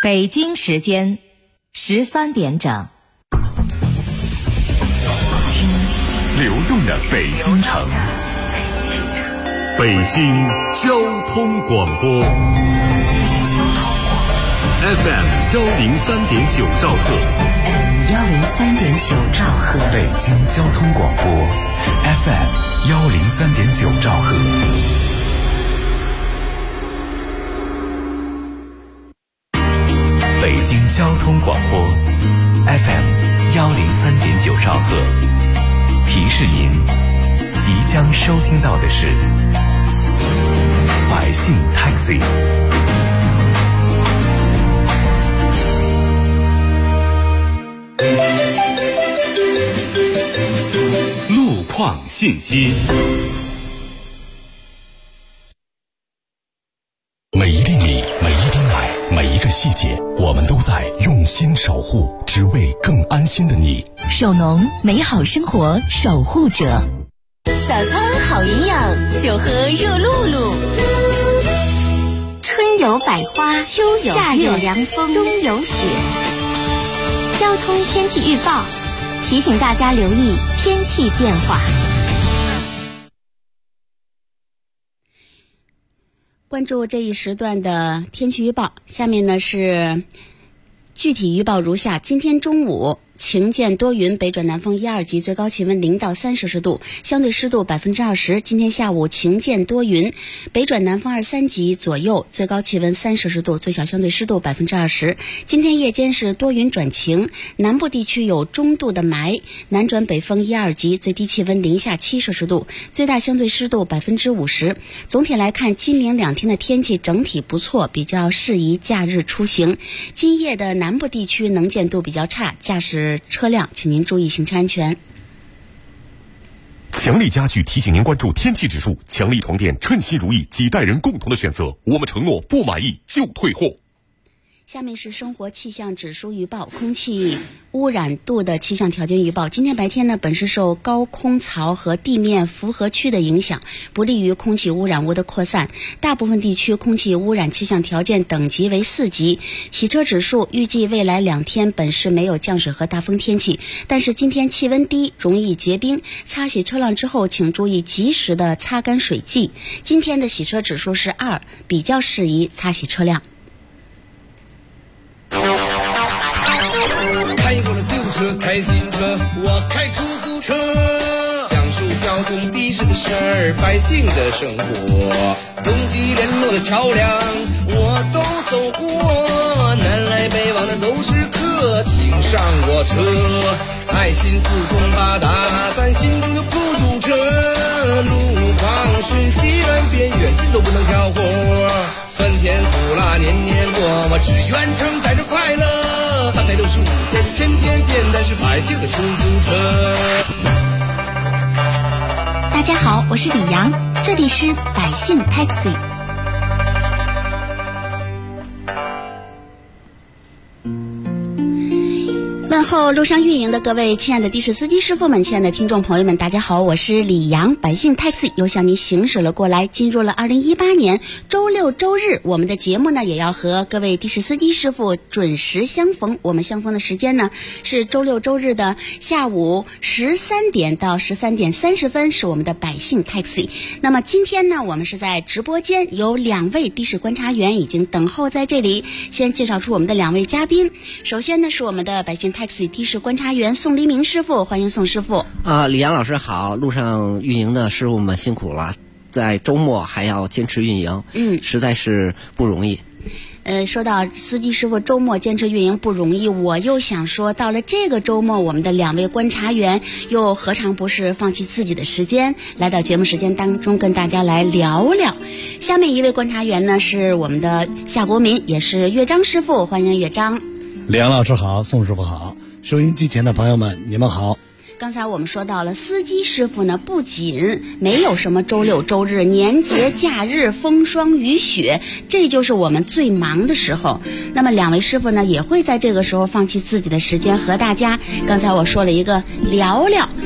北京时间13点整。 听流动的北京城，北京交通广播 FM 103.9兆赫， 103.9兆赫， 北京交通广播 FM 103.9兆赫。北京交通广播 FM 103.9兆赫，提示您即将收听到的是百姓 Taxi。 路况信息。每一厘米，每一滴奶，每一个细节，我们都在用心守护，只为更安心的你。 守农，美好生活守护者。 早餐好营养，就喝热露露。春有百花，秋有夏有凉风，冬有雪。交通天气预报提醒大家留意天气变化。 关注这一时段的天气预报，下面呢是具体预报如下：今天中午晴间多云，北转南风1、2级，最高气温0到3摄氏度，相对湿度20%。今天下午晴间多云，北转南风2、3级左右，最高气温3摄氏度，最小相对湿度20%。今天夜间是多云转晴，南部地区有中度的霾，南转北风1、2级，最低气温零下7摄氏度，最大相对湿度50%。总体来看，今明2天的天气整体不错，比较适宜假日出行。今夜的南部地区能见度比较差，驾驶车辆请您注意行车安全。 强力家具提醒您关注天气指数，强力床垫称心如意，几代人共同的选择，我们承诺不满意就退货。 下面是生活气象指数预报，空气污染度的气象条件预报。今天白天呢，本市受高空槽和地面符合区的影响，不利于空气污染物的扩散。大部分地区空气污染气象条件等级为4级。洗车指数预计未来2天本市没有降水和大风天气，但是今天气温低，容易结冰。擦洗车辆之后，请注意及时的擦干水迹。今天的洗车指数是2，比较适宜擦洗车辆。 开过了救护车，开新车，我开出租车，讲述交通的士的事儿，百姓的生活，东西联络的桥梁我都走过，南来北往的都是客，请上我车，爱心四通八达，咱心中有孤独车，路况瞬息万变，远近都不能挑活，酸甜苦辣年年过，我只愿承载着快乐，365天天天见，但是百姓的出租车。 大家好，我是李阳，这里是百姓 Taxi。 问候路上运营的各位亲爱的的士司机师傅们，亲爱的听众朋友们，大家好，我是李阳，百姓 Taxi 又向您行驶了过来。进入了2018年周六周日，我们的节目呢也要和各位的士司机师傅准时相逢。我们相逢的时间呢是周六周日的下午13点到13点30分，是我们的百姓 Taxi。那么今天呢，我们是在直播间，有2位的士观察员已经等候在这里。先介绍出我们的2位嘉宾，首先呢是我们的百姓 Taxi的士观察员宋黎明师傅，欢迎宋师傅。 李阳老师好，路上运营的师傅们辛苦了，在周末还要坚持运营，实在是不容易。 说到司机师傅周末坚持运营不容易，我又想说，到了这个周末，我们的2位观察员又何尝不是放弃自己的时间，来到节目时间当中跟大家来聊聊。下面一位观察员呢是我们的夏国民，也是乐章师傅，欢迎乐章。 李阳老师好，宋师傅好，收音机前的朋友们你们好。 刚才我们说到了司机师傅呢，不仅没有什么周六周日、年节假日、风霜雨雪，这就是我们最忙的时候。那么2位师傅呢，也会在这个时候放弃自己的时间和大家，刚才我说了一个聊聊。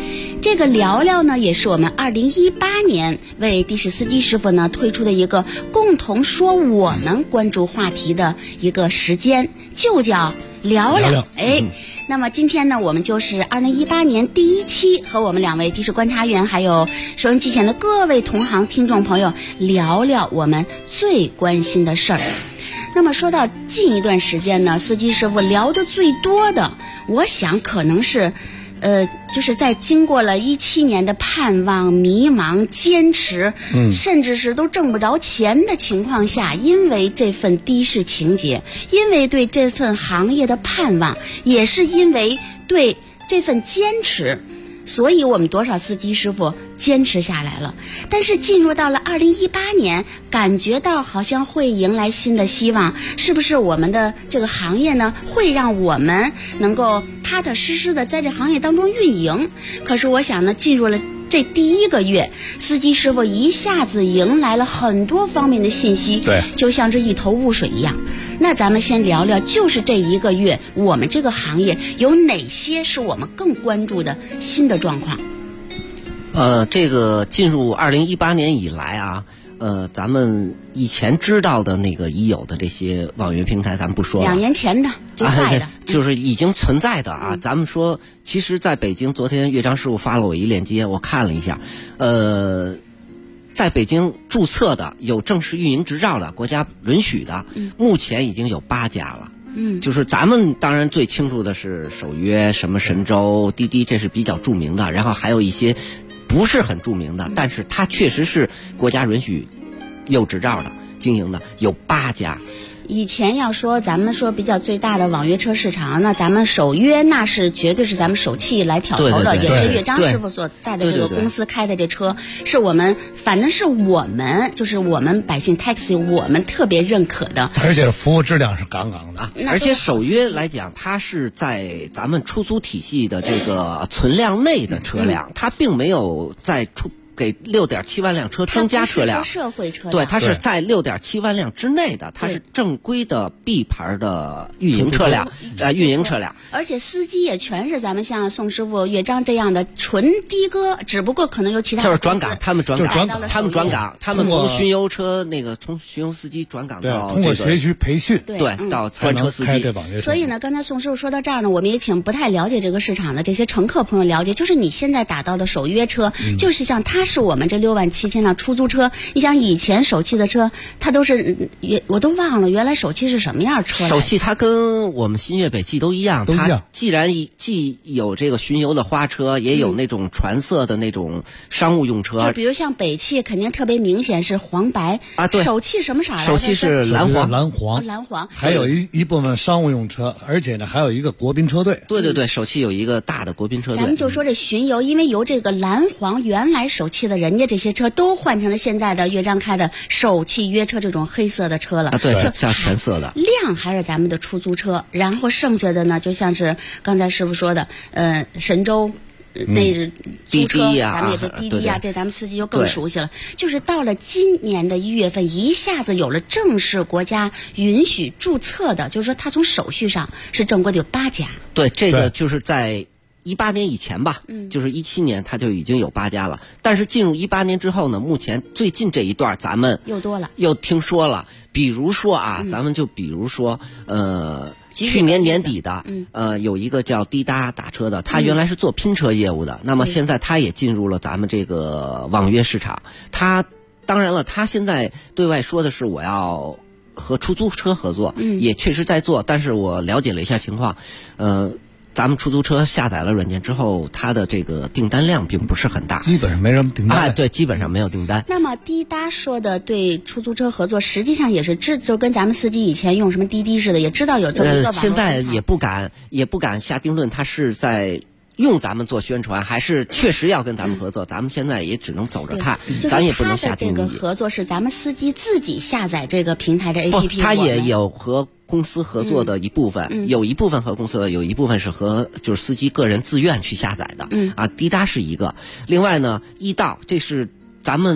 这个聊聊呢，也是我们2018年为的士司机师傅呢推出的一个共同说我们关注话题的一个时间，就叫聊聊。那么今天呢，我们就是2018年第1期，和我们2位的士观察员还有收音机前的各位同行听众朋友聊聊我们最关心的事儿。那么说到近一段时间呢，司机师傅聊得最多的，我想可能是就是在经过了17年的盼望、迷茫、坚持，甚至是都挣不着钱的情况下，因为这份的士情结，因为对这份行业的盼望，也是因为对这份坚持，所以我们多少司机师傅坚持下来了。但是进入到了2018年，感觉到好像会迎来新的希望，是不是我们的这个行业呢，会让我们能够踏踏实实的在这行业当中运营？可是我想呢，进入了这第1个月，司机师傅一下子迎来了很多方面的信息， 对， 就像这一头雾水一样。那咱们先聊聊，就是这1个月，我们这个行业有哪些是我们更关注的新的状况？ 这个进入2018年以来啊，咱们以前知道的那个已有的这些网约平台，咱们不说了。2 年前的就在的， 就是已经存在的啊。咱们说，其实在北京，昨天乐章师傅发了我一链接，我看了一下，在北京注册的有正式运营执照的，国家允许的，目前已经有8家了。就是咱们当然最清楚的是首约、什么神州、滴滴，这是比较著名的，然后还有一些不是很著名的，但是它确实是国家允许有执照的经营的，有8家。 以前要说咱们说比较最大的网约车市场，那咱们首约那是绝对是咱们首汽来挑头的，也是乐章师傅所在的这个公司开的这车，是我们反正是我们就是我们百姓 taxi 我们特别认可的， 而且服务质量是杠杠的。 而且首约来讲，它是在咱们出租体系的这个存量内的车辆，它并没有在给6.7万辆车增加车辆， 社会车辆， 对，它是在6.7万辆之内的，它是正规的 B 牌的运营车辆，运营车辆。 而且司机也全是咱们像宋师傅、乐章这样的纯的哥，只不过可能有其他就是转岗，他们转岗，他们从巡游车从巡游司机转岗到通过学习培训， 对，到专车司机。 所以呢，刚才宋师傅说到这儿呢，我们也请不太了解这个市场的这些乘客朋友了解，就是你现在打到的首约车，就是像它是我们这67000辆出租车。你想以前首汽的车，它都是我都忘了原来首汽是什么样车。 首汽它跟我们新粤北汽都一样，它既有这个巡游的花车，也有那种传色的那种商务用车。 就比如像北汽，肯定特别明显是黄白啊，对。 首汽什么色？ 首汽是蓝黄。 还有一部分商务用车，而且呢还有一个国宾车队。 对，首汽有一个大的国宾车队。 咱们就说这巡游，因为由这个蓝黄原来首汽的人家这些车都换成了现在的乐章开的首汽约车这种黑色的车了啊，对，像全色的。 量还是咱们的出租车，然后剩下的呢，就像是刚才师傅说的，神州。那租车，咱们也是滴滴啊，这咱们司机就更熟悉了。就是到了今年的1月份，一下子有了正式国家允许注册的，就是说它从手续上是正规的有8家。 对，这个就是在18年以前吧，就是17年它就已经有8家了。但是进入18年之后呢，目前最近这一段咱们又多了， 又听说了。比如说啊，咱们就比如说去年年底的有一个叫滴答打车的，他原来是做拼车业务的，那么现在他也进入了咱们这个网约市场。他当然了，他现在对外说的是我要和出租车合作，也确实在做，但是我了解了一下情况，咱们出租车下载了软件之后，它的这个订单量并不是很大， 基本上没什么订单。 对，基本上没有订单。 那么滴答说的对出租车合作，实际上也是就跟咱们司机以前用什么滴滴似的，也知道有这么一个网络现在也不敢下定论，他是在用咱们做宣传，还是确实要跟咱们合作？咱们现在也只能走着看，咱也不能下定义。 这个合作是咱们司机自己下载这个平台的 APP， 不，他也有和公司合作的一部分，有一部分和公司，有一部分是和就是司机个人自愿去下载的。滴答是一个，另外呢，易到这是咱们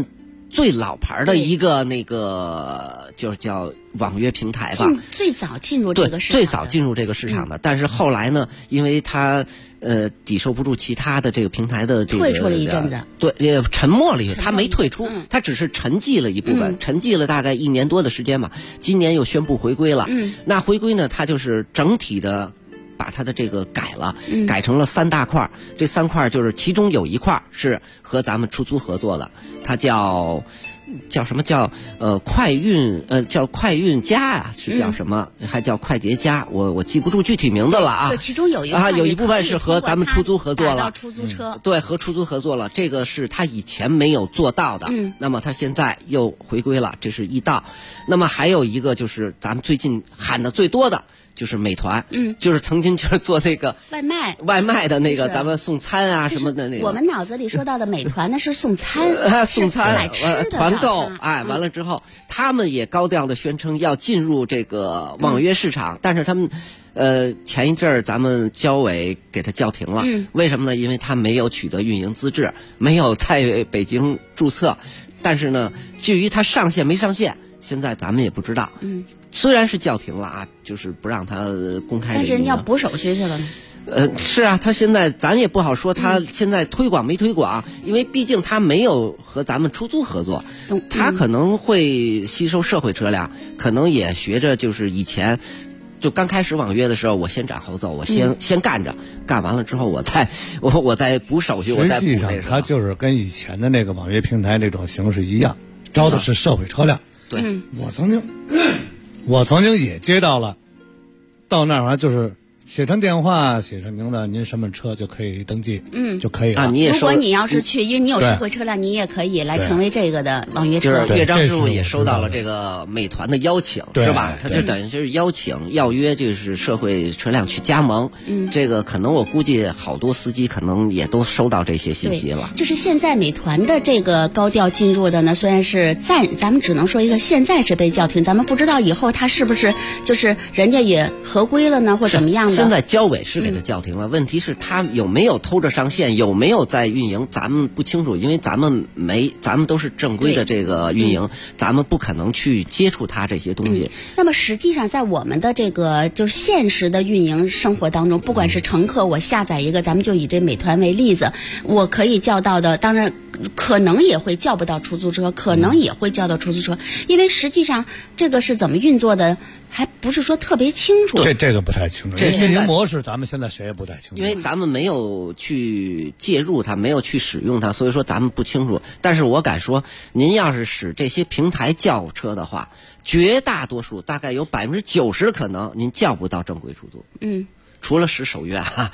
最老牌的一个那个就是叫网约平台吧， 最早进入这个市场， 最早进入这个市场的。但是后来呢，因为它抵受不住其他的这个平台的这个退出了一阵子， 对，沉默了一，它没退出，它只是沉寂了一部分，沉寂了大概1年多的时间嘛。今年又宣布回归了，那回归呢，它就是整体的把它的这个改了，改成了3大块。这3块就是其中有一块是和咱们出租合作的，它叫什么叫快运叫快运家啊，是叫什么？还叫快捷家，我记不住具体名字了啊。 对，其中有一部分是和咱们出租合作了， 出租车对，和出租合作了，这个是他以前没有做到的，那么他现在又回归了，这是一道。那么还有一个就是咱们最近喊的最多的。就是美团，就是曾经就是做那个外卖的那个，咱们送餐啊什么的那个。 我们脑子里说到的美团呢是送餐， 送餐团购， 完了之后，他们也高调的宣称要进入这个网约市场，但是他们。前一阵儿咱们交委给他叫停了，为什么呢？因为他没有取得运营资质，没有在北京注册。但是呢，至于他上线没上线，现在咱们也不知道。虽然是叫停了啊，就是不让他公开。 但是你要补手续去了呢。 是啊，他现在咱也不好说他现在推广没推广，因为毕竟他没有和咱们出租合作，他可能会吸收社会车辆，可能也学着就是以前。就刚开始网约的时候，我先斩后奏，我先干着，干完了之后我再补手续，我再补那什么。 实际上，它就是跟以前的那个网约平台那种形式一样，招的是社会车辆。 对， 我曾经也接到了，到那儿就是写上电话，写上名字，您什么车就可以登记，就可以了。 如果你要是去，因为你有社会车辆，你也可以来成为这个的网约车。 就是岳章师傅也收到了这个美团的邀请，是吧？他就等于就是邀请要约，就是社会车辆去加盟。这个可能我估计好多司机可能也都收到这些信息了。 就是现在美团的这个高调进入的呢，虽然是咱们只能说一个现在是被叫停，咱们不知道以后他是不是就是人家也合规了呢，或怎么样的。 现在交委是给他叫停了，问题是他有没有偷着上线，有没有在运营，咱们不清楚，因为咱们都是正规的这个运营，咱们不可能去接触他这些东西。 那么实际上在我们的这个就是现实的运营生活当中，不管是乘客，我下载一个，咱们就以这美团为例子，我可以叫到的，当然可能也会叫不到出租车，可能也会叫到出租车，因为实际上这个是怎么运作的还不是说特别清楚。 这个不太清楚，这运营模式咱们现在谁也不太清楚， 因为咱们没有去介入它，没有去使用它，所以说咱们不清楚。但是我敢说，您要是使这些平台叫车的话，绝大多数大概有90%的可能您叫不到正规出租。除了使手约啊，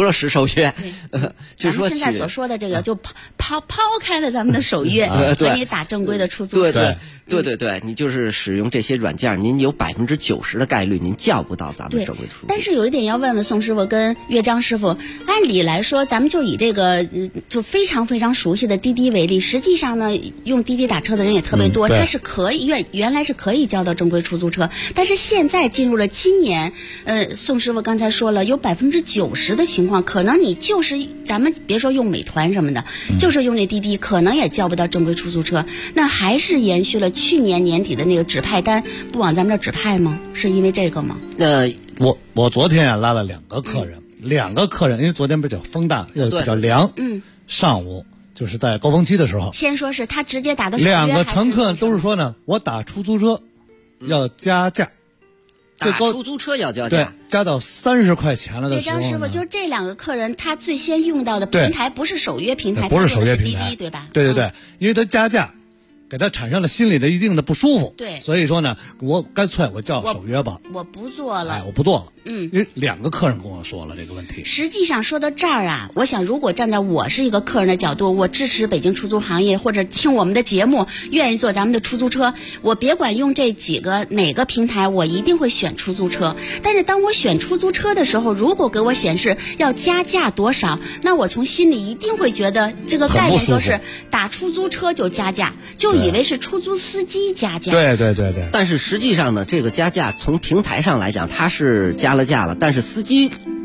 就是说咱们现在所说的这个，就抛开了咱们的手约，给你打正规的出租车。对，你就是使用这些软件，您有90%的概率您叫不到咱们正规出租。 但是有一点要问问宋师傅跟岳章师傅，按理来说，咱们就以这个就非常非常熟悉的滴滴为例，实际上呢，用滴滴打车的人也特别多，它是可以原来是可以叫到正规出租车，但是现在进入了今年，宋师傅刚才说了，有90%的情况，可能你就是咱们别说用美团什么的，就是用那滴滴，可能也叫不到正规出租车。那还是延续了去年年底的那个指派单不往咱们这指派吗？是因为这个吗？ 我昨天啊拉了2个客人，2个客人，因为昨天比较风大，比较凉，上午就是在高峰期的时候， 先说是他直接打的 2个乘客都是说呢，我打出租车要加价。 打出租车要加价， 对，加到30块钱了的时候呢。 岳章师傅，就这2个客人，他最先用到的平台不是首约平台， 不是首约平台， 滴滴对吧？ 对，因为他加价，给他产生了心理的一定的不舒服。 对， 所以说呢，我干脆我叫首约吧， 我不做了， 我不做了。因为2个客人跟我说了这个问题。 实际上说到这儿啊，我想如果站在我是一个客人的角度，我支持北京出租行业，或者听我们的节目，愿意坐咱们的出租车，我别管用这几个哪个平台，我一定会选出租车。但是当我选出租车的时候，如果给我显示要加价多少，那我从心里一定会觉得这个概念就是打出租车就加价，就以为是出租司机加价。 对。但是实际上呢，这个加价从平台上来讲，它是加了价了，但是司机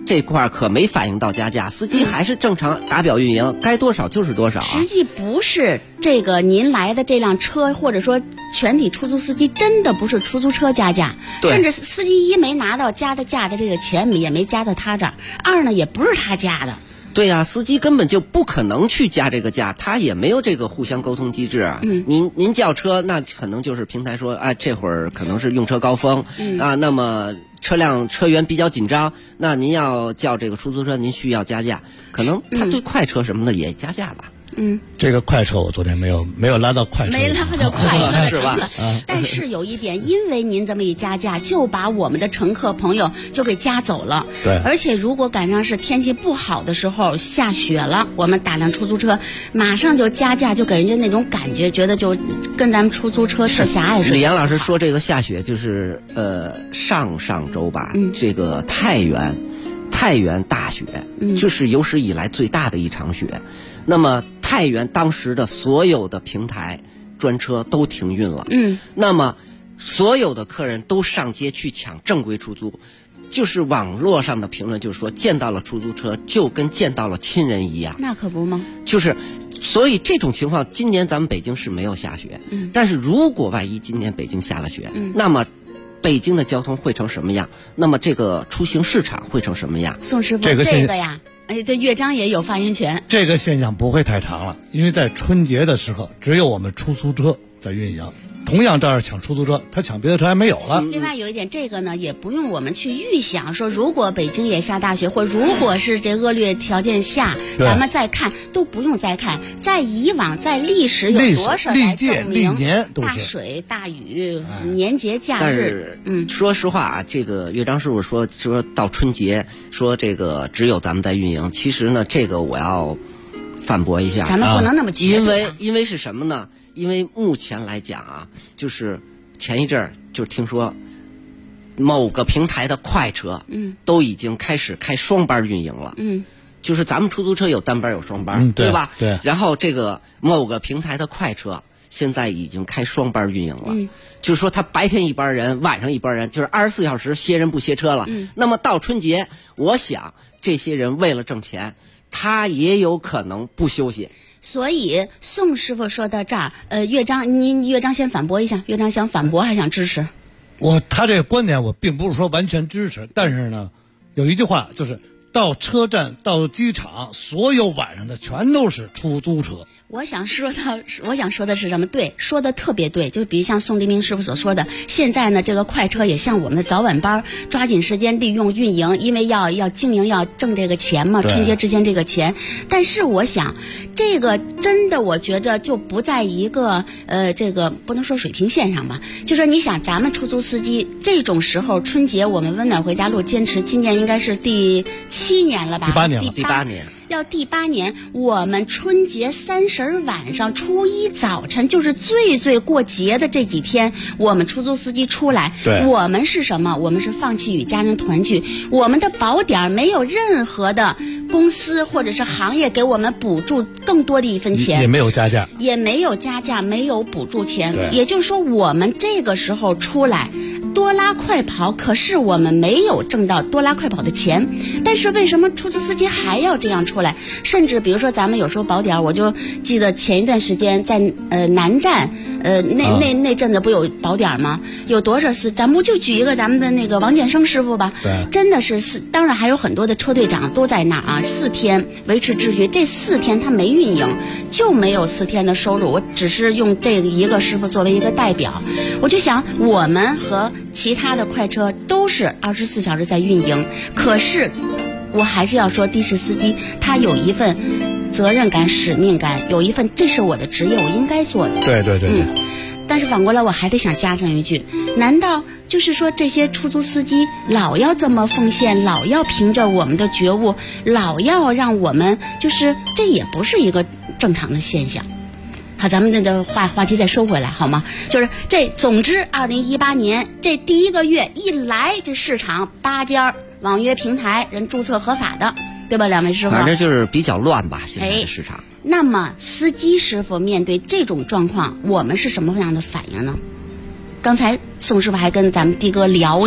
这块可没反映到加价，司机还是正常打表运营，该多少就是多少啊。 实际不是这个您来的这辆车，或者说全体出租司机真的不是出租车加价，甚至司机一没拿到加的价的这个钱也没加到他这儿，二呢也不是他加的。 对呀，司机根本就不可能去加这个价，他也没有这个互相沟通机制啊。您叫车，那可能就是平台说，这会儿可能是用车高峰，那么车源比较紧张，那您要叫这个出租车，您需要加价，可能他对快车什么的也加价吧。 这个快车我昨天没有拉到快车， 没拉到快车是吧？ 但是有一点，因为您这么一加价，就把我们的乘客朋友就给加走了。 对， 而且如果赶上是天气不好的时候，下雪了，我们打辆出租车，马上就加价，就给人家那种感觉，觉得就跟咱们出租车特狭隘似的。 李阳老师说这个下雪就是上周吧，这个太原大雪，就是有史以来最大的一场雪。那么太原当时的所有的平台专车都停运了，那么所有的客人都上街去抢正规出租，就是网络上的评论就是说，见到了出租车就跟见到了亲人一样。 那可不吗？ 就是所以这种情况今年咱们北京是没有下雪，但是如果万一今年北京下了雪，那么北京的交通会成什么样？那么这个出行市场会成什么样？ 宋师傅，这个呀，这乐章也有发言权。 这个现象不会太长了，因为在春节的时候，只有我们出租车在运营。同样这儿抢出租车，他抢别的车还没有了。 另外有一点，这个呢也不用我们去预想说，如果北京也下大雪，或如果是这恶劣条件下，咱们再看都不用再看。在以往，在历史有多少来证明大水、大雨、年节假日？ 但是，说实话啊，这个乐章师傅说到春节，说这个只有咱们在运营。其实呢，这个我要反驳一下， 咱们不能那么绝对。 因为是什么呢？因为目前来讲啊，就是前一阵儿就听说某个平台的快车，都已经开始开双班运营了，就是咱们出租车有单班有双班，对吧？ 对。 然后这个某个平台的快车现在已经开双班运营了，就是说他白天一班人，晚上一班人，就是24小时歇人不歇车了。那么到春节，我想这些人为了挣钱，他也有可能不休息。 所以宋师傅说到这儿，乐章先反驳一下，乐章想反驳还是想支持？ 他这个观点我并不是说完全支持，但是呢，有一句话就是到车站到机场，所有晚上的全都是出租车。 我想说的是什么？对，说的特别对。就比如像宋黎明师傅所说的，现在呢，这个快车也像我们的早晚班，抓紧时间利用运营，因为要经营，要挣这个钱嘛，春节之前这个钱。但是我想，这个真的我觉得就不在一个这个不能说水平线上吧。就说你想，咱们出租司机这种时候，春节我们温暖回家路坚持，今年应该是第7年了吧？ 第 8年。 要第8年，我们春节30晚上、初1早晨，就是最过节的这几天，我们出租司机出来，我们是什么？我们是放弃与家人团聚，我们的保点没有任何的公司或者是行业给我们补助更多的一分钱， 也没有加价， 没有补助钱。也就是说，我们这个时候出来多拉快跑，可是我们没有挣到多拉快跑的钱。但是为什么出租司机还要这样出来？甚至比如说咱们有时候保点，我就记得前一段时间在南站那阵子不有保点吗？有多少次？咱们就举一个咱们的那个王建生师傅吧，真的是当然还有很多的车队长都在那啊，4天维持秩序，这4天他没运营，就没有4天的收入。我只是用这一个师傅作为一个代表，我就想我们和其他的快车都是24小时在运营，可是我还是要说，的士司机他有一份责任感、使命感，有一份这是我的职业，我应该做的。 对。 但是反过来，我还得想加上一句：难道就是说这些出租司机老要这么奉献，老要凭着我们的觉悟，老要让我们就是这也不是一个正常的现象？好，咱们这个话题再收回来好吗？就是总之2018年这第1个月一来，这市场8家网约平台人注册合法的，对吧？两位师傅， 反正就是比较乱吧，现在的市场。 那么司机师傅面对这种状况，我们是什么样的反应呢？刚才宋师傅还跟咱们的哥聊呢。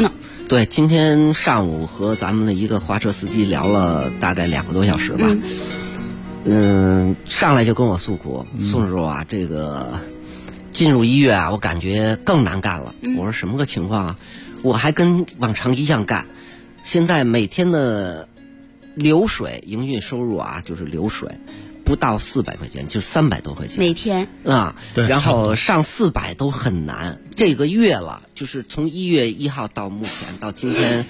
对，今天上午和咱们的一个花车司机聊了大概2个多小时吧。上来就跟我诉苦，宋师傅啊，这个进入1月啊，我感觉更难干了。我说什么个情况啊？我还跟往常一样干，现在每天的流水营运收入啊，就是流水不到400块钱，就300多块钱每天啊。 对， 然后上400都很难。这个月了，就是从1月1号到目前到今天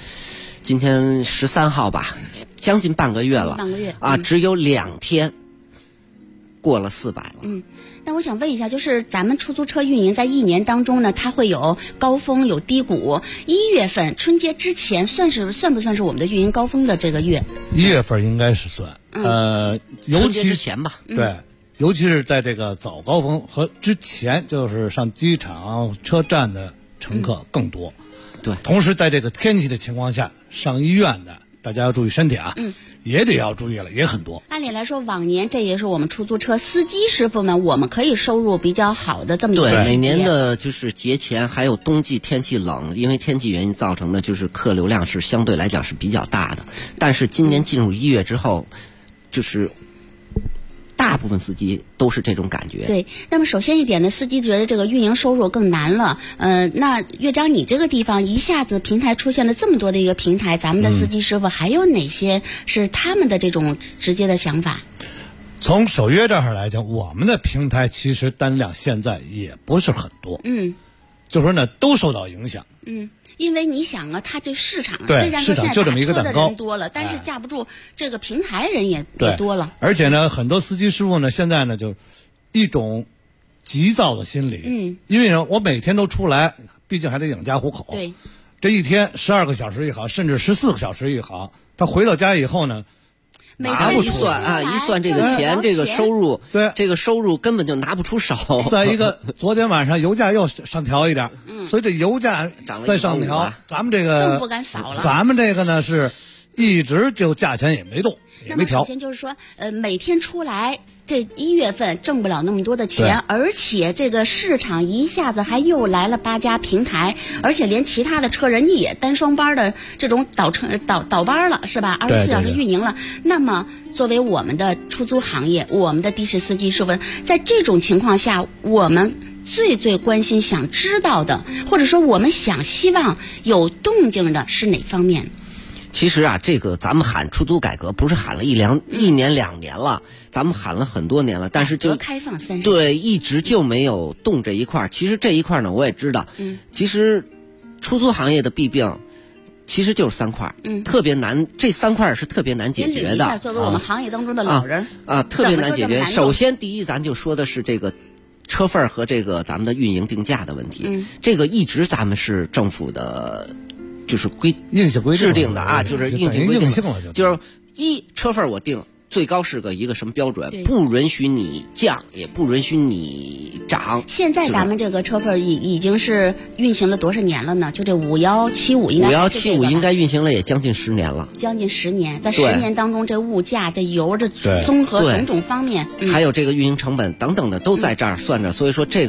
13号吧，将近半个月了。 半个月啊，只有2天过了400了。 那我想问一下，就是咱们出租车运营在1年当中呢，它会有高峰有低谷。1月份春节之前算不算是我们的运营高峰的这个月 ？1月份应该是算，尤其之前吧， 对，尤其是在这个早高峰和之前，就是上机场、车站的乘客更多。 对， 同时在这个天气的情况下，上医院的大家要注意身体啊。也得要注意了，也很多。 按理来说，往年这也是我们出租车司机师傅们，我们可以收入比较好的这么一个季节。 对，每年的就是节前还有冬季天气冷，因为天气原因造成的就是客流量是相对来讲是比较大的。但是今年进入1月之后，就是大部分司机都是这种感觉。 对，那么首先一点呢，司机觉得这个运营收入更难了。那岳章，你这个地方一下子平台出现了这么多的一个平台，咱们的司机师傅还有哪些是他们的这种直接的想法？ 从首约这儿来讲，我们的平台其实单量现在也不是很多。就说呢，都受到影响。 因为你想啊，它这市场对虽然说现在就这么一个打车蛋糕的人多了，但是架不住这个平台人也多了。 而且呢，很多司机师傅呢，现在呢就一种急躁的心理。因为呢，我每天都出来，毕竟还得养家糊口。 对， 这一天12个小时也好，甚至14个小时也好，他回到家以后呢， 一算这个钱，这个收入， 对， 这个收入根本就拿不出手。 再一个，昨天晚上油价又上调一点，所以这油价再上调，咱们这个更不敢扫了。 咱们这个呢是一直就价钱也没动，也没调。 首先就是说，每天出来这1月份挣不了那么多的钱，而且这个市场一下子还又来了8家平台，而且连其他的车人家也单双班的这种倒班了，是吧？24小时运营了。那么作为我们的出租行业，我们的的士司机师傅，在这种情况下，我们最关心、想知道的，或者说我们希望有动静的是哪方面？ 其实啊，这个咱们喊出租改革，不是喊了1年2年了，咱们喊了很多年了，但是就开放30 对，一直就没有动这一块。其实这一块呢，我也知道，其实出租行业的弊病其实就是3块，特别难，这3块是特别难解决的。 作为我们行业当中的老人特别难解决。首先，第一，咱就说的是这个车份和这个咱们的运营定价的问题。这个一直咱们是政府的。就是硬性规定制定的啊，就是硬性规定的，就是车份我定最高是一个什么标准，不允许你降，也不允许你涨。 现在咱们这个车份已经是运行了多少年了呢？就这5175应该 5175应该运行了也将近10年了， 将近10年。在10年当中，这物价、这油、这综合种种方面， 还有这个运营成本等等的都在这儿算着。所以说这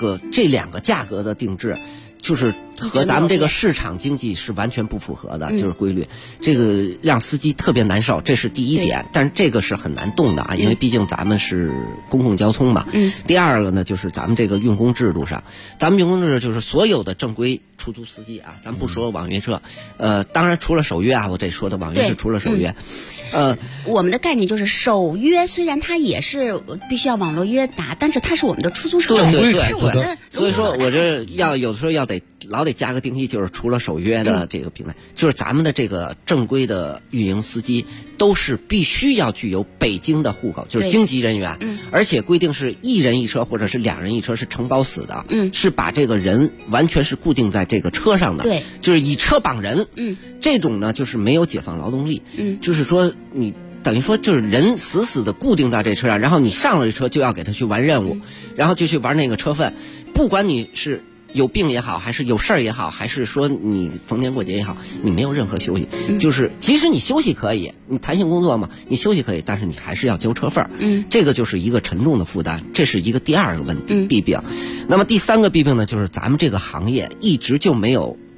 2个价格的定制，就是和咱们这个市场经济是完全不符合的，就是规律，这个让司机特别难受，这是第一点。但是这个是很难动的啊，因为毕竟咱们是公共交通嘛。第二个呢，就是咱们这个运工制度上，咱们运工制度就是所有的正规出租司机啊，咱不说网约车，当然除了首约啊，我得说的网约是除了首约。 我们的概念就是首约，虽然它也是必须要网络约打，但是它是我们的出租车， 对， 所以说我这有的时候老得加个定义，就是除了首约的这个平台，就是咱们的这个正规的运营司机都是必须要具有北京的户口，就是京籍人员，而且规定是1人1车或者是2人1车，是承包死的，是把这个人完全是固定在这个车上的， 对， 就是以车绑人，这种呢就是没有解放劳动力，就是说你等于说就是人死的固定在这车上，然后你上了这车就要给他去完任务，然后就去玩那个车份，不管你是有病也好，还是有事儿也好，还是说你逢年过节也好，你没有任何休息，就是即使你休息可以，你弹性工作嘛，你休息可以，但是你还是要交车份，这个就是一个沉重的负担，这是一个第2个弊病。那么第3个弊病呢，就是咱们这个行业一直就没有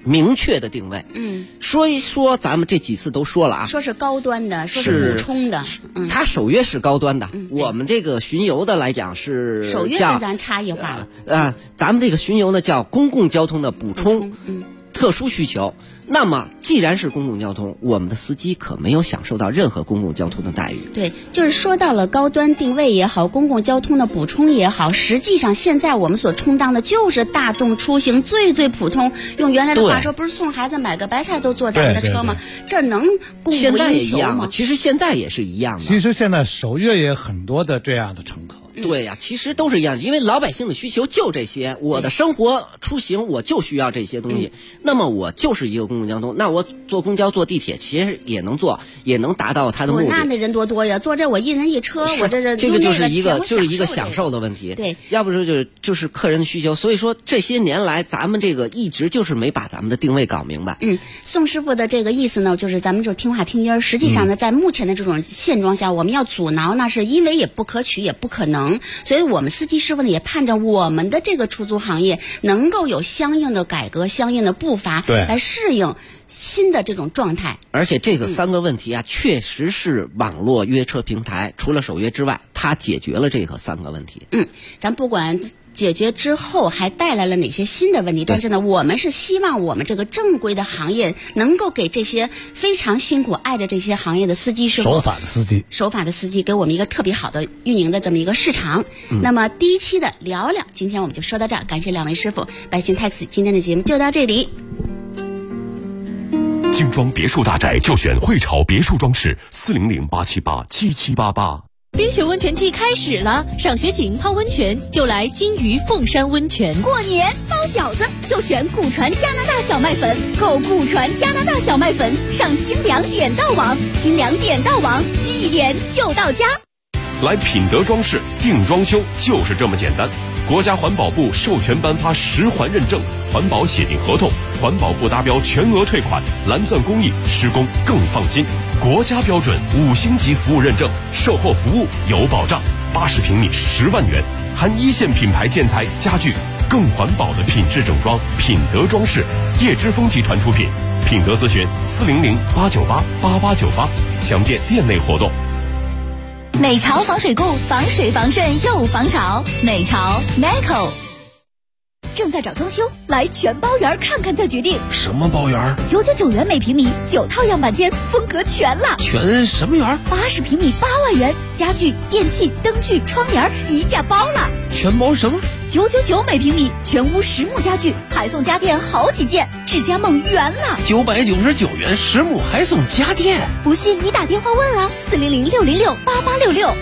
明确的定位。说一说咱们这几次都说了啊， 说是高端的，说是补充的。 它首约是高端的，我们这个巡游的来讲是首约跟咱差异化了。咱们这个巡游呢叫公共交通的补充特殊需求。那么既然是公共交通，我们的司机可没有享受到任何公共交通的待遇。 对，就是说到了高端定位也好，公共交通的补充也好，实际上现在我们所充当的就是大众出行最普通。用原来的话说，不是送孩子买个白菜都坐咱们的车吗？这能供不应求吗？ 现在也一样吗？其实现在也是一样的。 其实现在首约也很多的这样的乘客。 对呀，其实都是一样，因为老百姓的需求就这些，我的生活出行我就需要这些东西，那么我就是一个公共交通，那我坐公交坐地铁其实也能坐，也能达到它的目的。 那人多呀，坐这我一人一车，我这个就是一个享受的问题。 对， 要不就是客人的需求，所以说这些年来咱们这个一直就是没把咱们的定位搞明白。 宋师傅的这个意思呢，就是咱们就听话听音儿。实际上呢，在目前的这种现状下，我们要阻挠，那是因为也不可取，也不可能。所以我们司机师傅呢也盼着我们的这个出租行业能够有相应的改革、相应的步伐，来适应新的这种状态。 而且这个3个问题啊，确实是网络约车平台除了首约之外，它解决了这个3个问题。 咱不管解决之后还带来了哪些新的问题，但是呢，我们是希望我们这个正规的行业能够给这些非常辛苦爱着这些行业的司机师傅、守法的司机给我们一个特别好的运营的这么一个市场。那么第一期的聊聊，今天我们就说到这儿，感谢2位师傅。百姓 taxi 今天的节目就到这里。 精装别墅大宅就选汇潮别墅装饰，400-878-7788。 冰雪温泉季开始了，赏雪景泡温泉就来金鱼凤山温泉。 过年包饺子就选古传加拿大小麦粉，购古传加拿大小麦粉上清凉点到网，清凉点到网一点就到家。 来品德装饰定装修就是这么简单，国家环保部授权颁发10环认证，环保写进合同，环保部达标全额退款，蓝钻工艺，施工更放心。国家标准5星级服务认证，售后服务有保障，80平米10万元，含1线品牌建材家具，更环保的品质整装。品德装饰，叶之峰集团出品。品德咨询400-898-8898，详见店内活动。 美潮防水固，防水防渗又防潮。美潮 Neco。 正在找装修，来全包园看看再决定。 什么包园 ？999元每平米，9套样板间，风格全了。 全什么园 ？80平米8万元，家具、电器、灯具、窗帘一价包了。 全包什么 ？999每平米，全屋实木家具，还送家电好几件，智家梦圆了。 999元实木还送家电， 不信你打电话问啊，400-606-8866。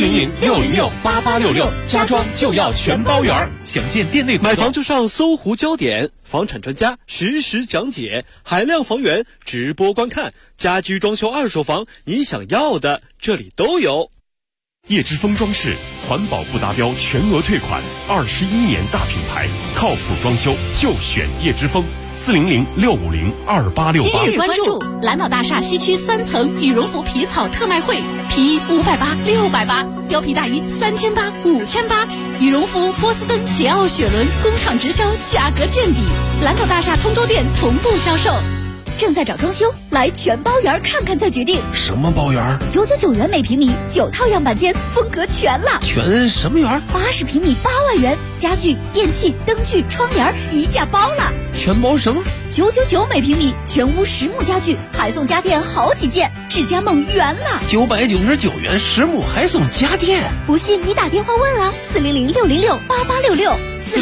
400-606-8866，家装就要全包圆，详见店内活动。 买房就上搜狐焦点，房产专家实时讲解，海量房源直播观看，家居装修二手房，你想要的这里都有。 叶之峰装饰，环保部达标全额退款，21年大品牌，靠谱装修就选叶之峰。400-650-2868。 今日关注蓝岛大厦西区3层羽绒服皮草特卖会，皮衣580、680，貂皮大衣3800、5800，羽绒服波司登、捷奥雪伦工厂直销，价格见底。蓝岛大厦通州店同步销售。 正在找装修，来全包园看看再决定。 什么包园 ？999元每平米，9套样板间，风格全了。 全什么园 ？80平米8万元，家具、电器、灯具、窗帘一价包了。 全包什么 ？999每平米，全屋实木家具，还送家电好几件，智家梦圆了。 999元实木还送家电， 不信你打电话问啊，400-606-8866。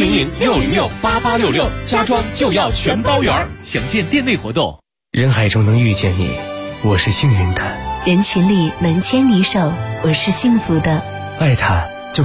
400-606-8866，家装就要全包圆，详见店内活动。 人海中能遇见你，我是幸运的； 人群里能牵你手，我是幸福的。 爱他，